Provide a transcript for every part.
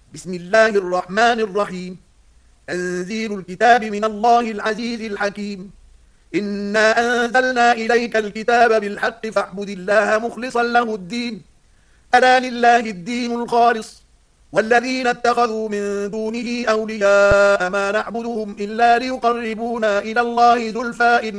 بسم الله الرحمن الرحيم. تنزيل الكتاب من الله العزيز الحكيم. إنا أنزلنا إليك الكتاب بالحق فاعبد الله مخلصا له الدين. ألا لله الدين الخالص والذين اتخذوا من دونه أولياء ما نعبدهم إلا ليقربونا إلى الله زلفى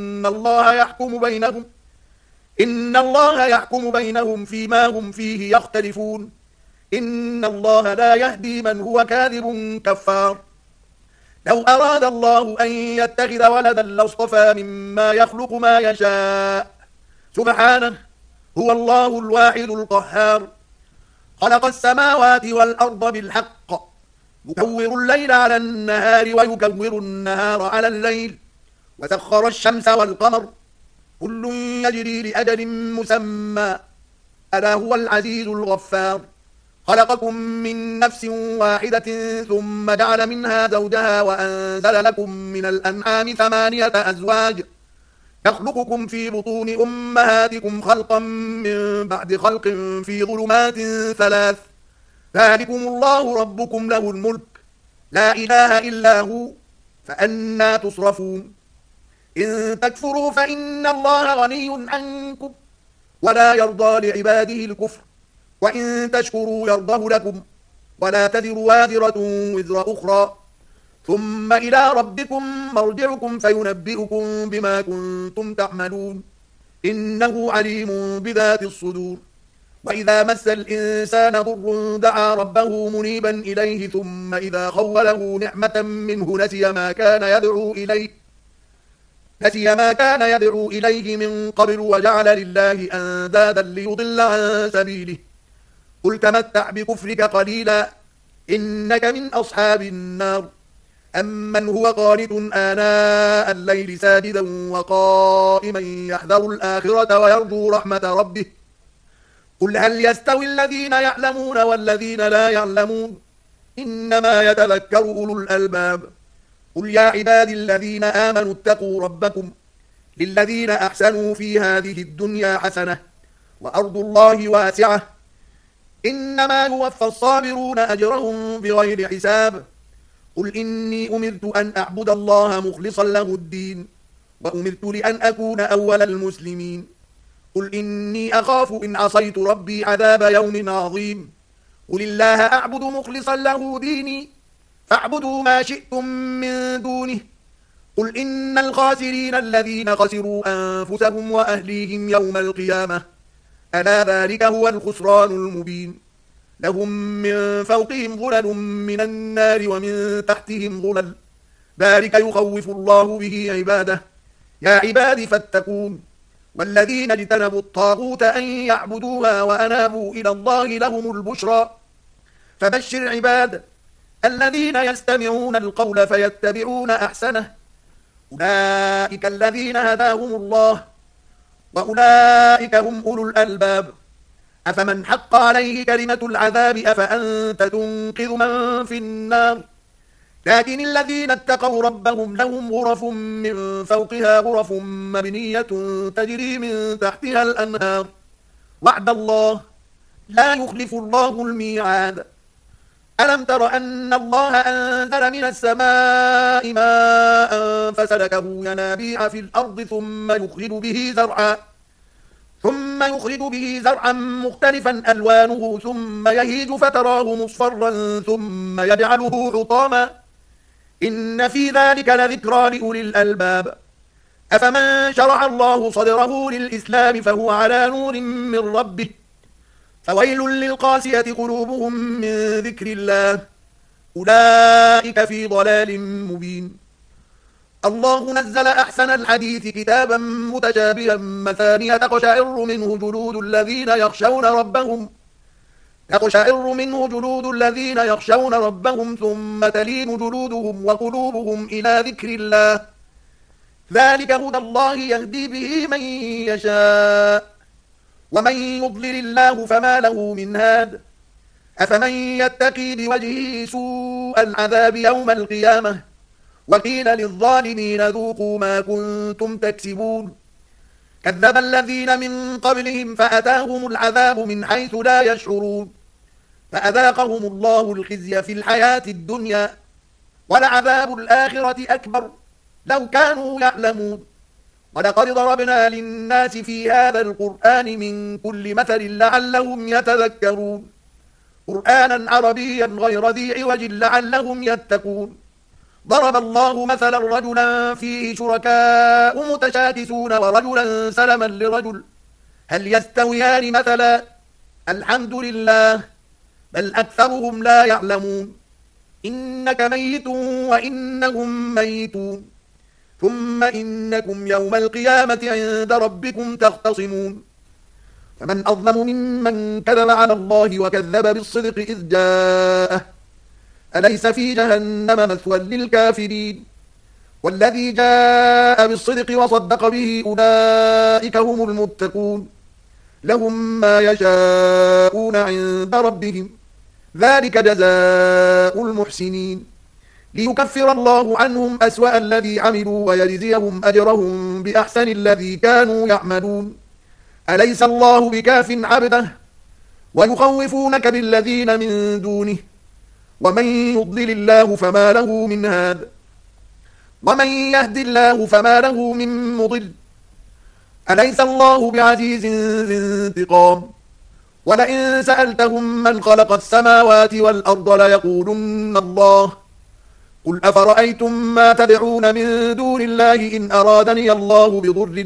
إن الله يحكم بينهم فيما هم فيه يختلفون. إن الله لا يهدي من هو كاذب كفار. لو أراد الله أن يتخذ ولدا لاصطفى مما يخلق ما يشاء سبحانه، هو الله الواحد القهار. خلق السماوات والأرض بالحق يكور الليل على النهار ويكور النهار على الليل، وسخر الشمس والقمر كل يجري لأجل مسمى، ألا هو العزيز الغفار. خلقكم من نفس واحدة ثم جعل منها زوجها وأنزل لكم من الأنعام 8 أزواج يخلقكم في بطون أمهاتكم خلقا من بعد خلق في ظلمات 3. ذلكم الله ربكم له الملك لا إله إلا هو فأنى تصرفون. إن تكفروا فإن الله غني عنكم ولا يرضى لعباده الكفر، وإن تشكروا يرضه لكم ولا تذر وازرة وزر أخرى، ثم إلى ربكم مرجعكم فينبئكم بما كنتم تعملون. إنه عليم بذات الصدور. وإذا مس الإنسان ضر دعا ربه منيبا إليه ثم إذا خوله نعمة منه نسي ما كان يدعو إليه من قبل وجعل لله أندادا ليضل عن سبيله. قل تمتع بكفرك قليلا إنك من أصحاب النار. أمن هو قانت آناء الليل ساجدا وقائما يحذر الآخرة ويرجو رحمة ربه. قل هل يستوي الذين يعلمون والذين لا يعلمون إنما يتذكر أولو الألباب. قل يا عبادي الذين آمنوا اتقوا ربكم للذين أحسنوا في هذه الدنيا حسنة وأرض الله واسعة إنما يوفى الصابرون أجرهم بغير حساب. قل إني أمرت أن أعبد الله مخلصا له الدين وأمرت لأن أكون أول المسلمين. قل إني أخاف إن عصيت ربي عذاب يوم عظيم. قل الله أعبد مخلصا له ديني فاعبدوا ما شئتم من دونه. قل إن الخاسرين الذين خسروا أنفسهم وأهليهم يوم القيامة ألا ذلك هو الخسران المبين. لهم من فوقهم ظلل من النار ومن تحتهم ظلل ذلك يخوف الله به عباده. يا عباد فاتقون. والذين اجتنبوا الطاغوت أن يعبدوها وأنابوا إلى الله لهم البشرى. فبشر عباد الذين يستمعون القول فيتبعون أحسنه أولئك الذين هداهم الله وأولئك هم أولو الألباب. أفمن حق عليه كلمة العذاب أفأنت تنقذ من في النار. لكن الذين اتقوا ربهم لهم غرف من فوقها غرف مبنية تجري من تحتها الأنهار وعد الله لا يخلف الله الميعاد. ألم تر أن الله أنزل من السماء ماء فسلكه ينابيع في الأرض ثم يخرج به زرعا مختلفا ألوانه ثم يهيج فتراه مصفرا ثم يجعله حطاما إن في ذلك لذكرى لأولي الألباب. أفمن شرع الله صدره للإسلام فهو على نور من ربه فويل للقاسية قلوبهم من ذكر الله أولئك في ضلال مبين. الله نزل أحسن الحديث كتابا متشابها مثانية تقشعر منه جلود الذين يخشون ربهم ثم تلين جلودهم وقلوبهم إلى ذكر الله ذلك هدى الله يهدي به من يشاء ومن يضلل الله فما له من هاد. أفمن يتقي بوجهه سوء العذاب يوم القيامة وقيل للظالمين ذوقوا ما كنتم تكسبون. كذب الذين من قبلهم فأتاهم العذاب من حيث لا يشعرون فأذاقهم الله الخزي في الحياة الدنيا ولعذاب الآخرة أكبر لو كانوا يعلمون ولقد ضربنا للناس في هذا القرآن من كل مثل لعلهم يتذكرون قرآنا عربيا غير ذي عوج لعلهم يتقون ضرب الله مثلا رجلا فيه شركاء متشاكسون ورجلا سلما لرجل هل يستويان مثلا الحمد لله بل أكثرهم لا يعلمون إنك ميت وإنهم ميتون ثم إنكم يوم القيامة عند ربكم تختصمون فمن أظلم ممن كذب على الله وكذب بالصدق إذ جاءه أليس في جهنم مثوى للكافرين والذي جاء بالصدق وصدق به أولئك هم المتقون لهم ما يشاءون عند ربهم ذلك جزاء المحسنين ليكفر الله عنهم أسوأ الذي عملوا ويجزيهم أجرهم بأحسن الذي كانوا يعملون أليس الله بكاف عبده ويخوفونك بالذين من دونه ومن يضلل الله فما له من هاد ومن يهد الله فما له من مضل أليس الله بعزيز ذي انتقام ولئن سألتهم من خلق السماوات والأرض ليقولن الله قل أفرأيتم ما تدعون من دون الله إن أرادني الله بضر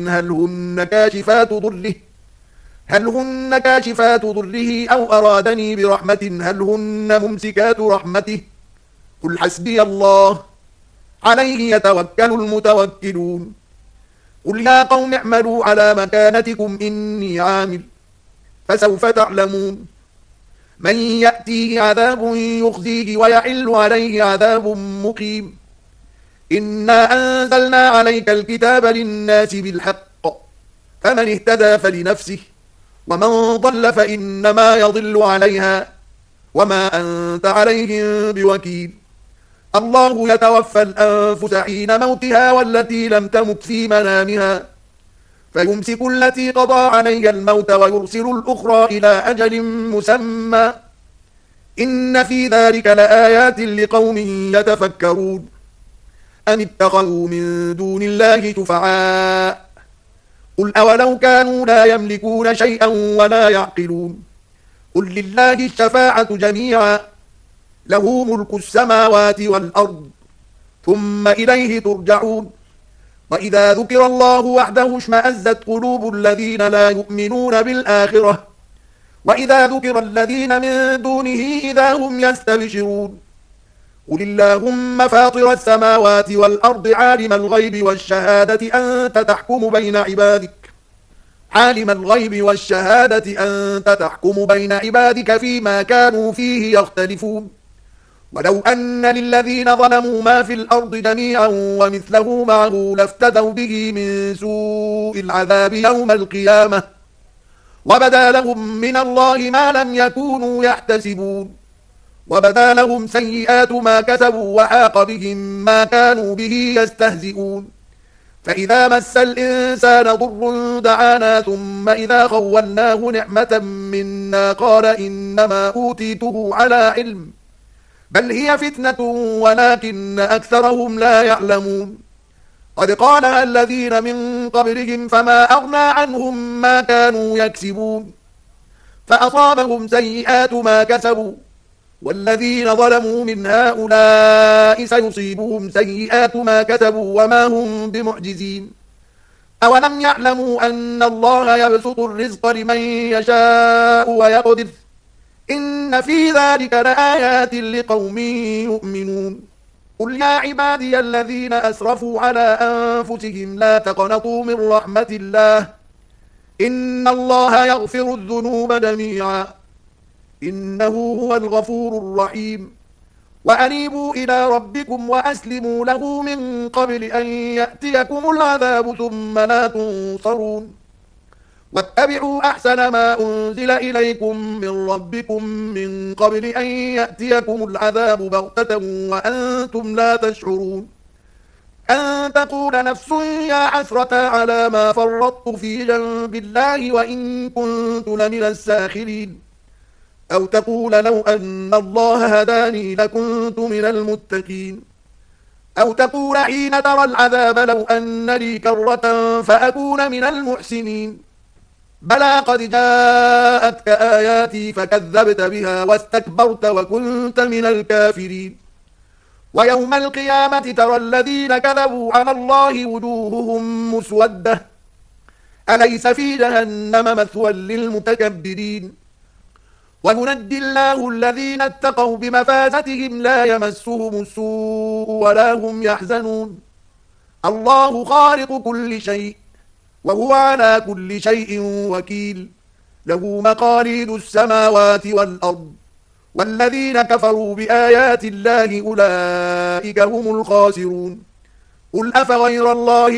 هل هن كاشفات ضره أو أرادني برحمة هل هن ممسكات رحمته قل حسبي الله عليه يتوكل المتوكلون قل يا قوم اعملوا على مكانتكم إني عامل فسوف تعلمون من يأتيه عذاب يخزيه ويحل عليه عذاب مقيم إنا أنزلنا عليك الكتاب للناس بالحق فمن اهتدى فلنفسه ومن ضل فإنما يضل عليها وما أنت عليهم بوكيل الله يتوفى الأنفس حين موتها والتي لم تمت في منامها فيمسك التي قضى عليها الموت ويرسل الأخرى إلى أجل مسمى إن في ذلك لآيات لقوم يتفكرون أم اتخذوا من دون الله شفعاء قل أولو كانوا لا يملكون شيئا ولا يعقلون قل لله الشفاعة جميعا له ملك السماوات والأرض ثم إليه ترجعون وإذا ذكر الله وحده اشمأزت قلوب الذين لا يؤمنون بالآخرة وإذا ذكر الذين من دونه إذا هم يستبشرون قل اللهم فاطر السماوات والأرض عالم الغيب والشهادة أنت تحكم بين عبادك فيما كانوا فيه يختلفون ولو أن للذين ظلموا ما في الأرض جميعا ومثله معه لافتدوا به من سوء العذاب يوم القيامة وبدا لهم من الله ما لم يكونوا يحتسبون وبدا لهم سيئات ما كسبوا وحاق بهم ما كانوا به يستهزئون فإذا مس الإنسان ضر دعانا ثم إذا خولناه نعمة منا قال إنما أوتيته على علم بل هي فتنة ولكن أكثرهم لا يعلمون قد قالها الذين من قبلهم فما أغنى عنهم ما كانوا يكسبون فأصابهم سيئات ما كسبوا والذين ظلموا من هؤلاء سيصيبهم سيئات ما كسبوا وما هم بمعجزين أولم يعلموا أن الله يبسط الرزق لمن يشاء ويقدر إن في ذلك لآيات لقوم يؤمنون قل يا عبادي الذين أسرفوا على أنفسهم لا تقنطوا من رحمة الله إن الله يغفر الذنوب جميعا إنه هو الغفور الرحيم وأنيبوا إلى ربكم وأسلموا له من قبل أن يأتيكم العذاب ثم لا تنصرون واتبعوا أحسن ما أنزل إليكم من ربكم من قبل أن يأتيكم العذاب بغتة وأنتم لا تشعرون أن تقول نفس يا حسرة على ما فرطت في جنب الله وإن كنت لمن الساخرين أو تقول لو أن الله هداني لكنت من المتقين أو تقول حين ترى العذاب لو أن لي كرة فأكون من المحسنين بلى قد جاءتك آياتي فكذبت بها واستكبرت وكنت من الكافرين ويوم القيامة ترى الذين كذبوا على الله وجوههم مسودة أليس في جهنم مثوى للمتكبرين وينجي الله الذين اتقوا بمفازتهم لا يمسهم السوء ولا هم يحزنون الله خالق كل شيء وهو على كل شيء وكيل له مقاليد السماوات والأرض والذين كفروا بآيات الله أولئك هم الخاسرون قل أفغير الله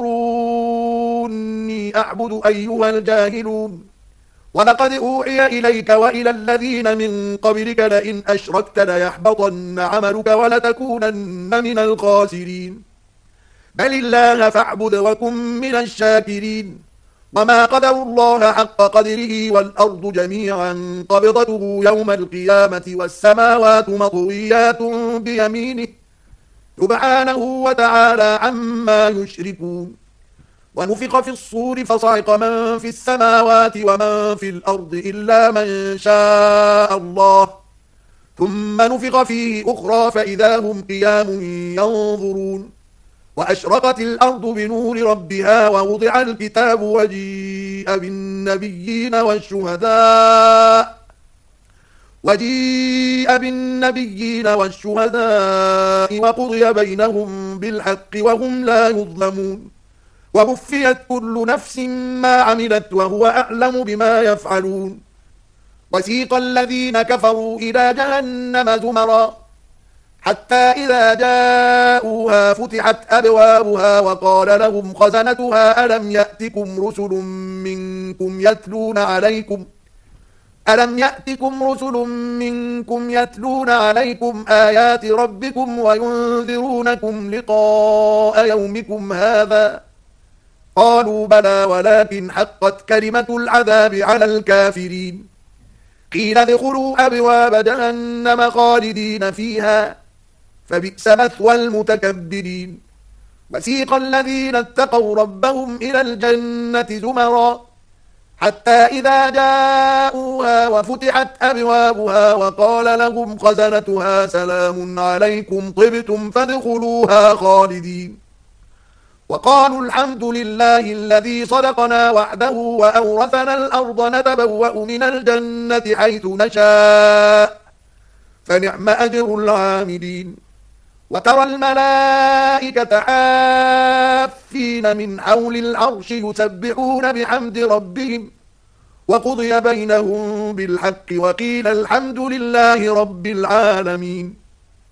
تأمروني أعبد أيها الجاهلون ولقد أوحي إليك وإلى الذين من قبلك لئن أشركت ليحبطن عملك ولتكونن من الخاسرين بل الله فاعبد وكن من الشاكرين وما قدروا الله حق قدره والأرض جميعا قبضته يوم القيامة والسماوات مطويات بيمينه سبحانه وتعالى عما يشركون ونفخ في الصور فصعق من في السماوات ومن في الأرض إلا من شاء الله ثم نفخ فيه أخرى فإذا هم قيام ينظرون وأشرقت الأرض بنور ربها ووضع الكتاب وجيء بالنبيين والشهداء وقضي بينهم بالحق وهم لا يظلمون ووفيت كل نفس ما عملت وهو أعلم بما يفعلون وسيق الذين كفروا إلى جهنم زمرا حتى إذا جاءوها فتحت أبوابها وقال لهم خزنتها ألم يأتكم رسل منكم يتلون عليكم آيات ربكم وينذرونكم لقاء يومكم هذا قالوا بلى ولكن حقت كلمة العذاب على الكافرين قيل ادخلوا أبواب جهنم خالدين فيها فبئس مثوى المتكبرين وسيق الذين اتقوا ربهم إلى الجنة زمرا حتى إذا جاءوها وفتحت أبوابها وقال لهم خزنتها سلام عليكم طبتم فادخلوها خالدين وقالوا الحمد لله الذي صدقنا وعده وأورثنا الأرض نتبوأ من الجنة حيث نشاء فنعم أجر العاملين وترى الملائكة حافين من حول العرش يسبحون بحمد ربهم وقضي بينهم بالحق وقيل الحمد لله رب العالمين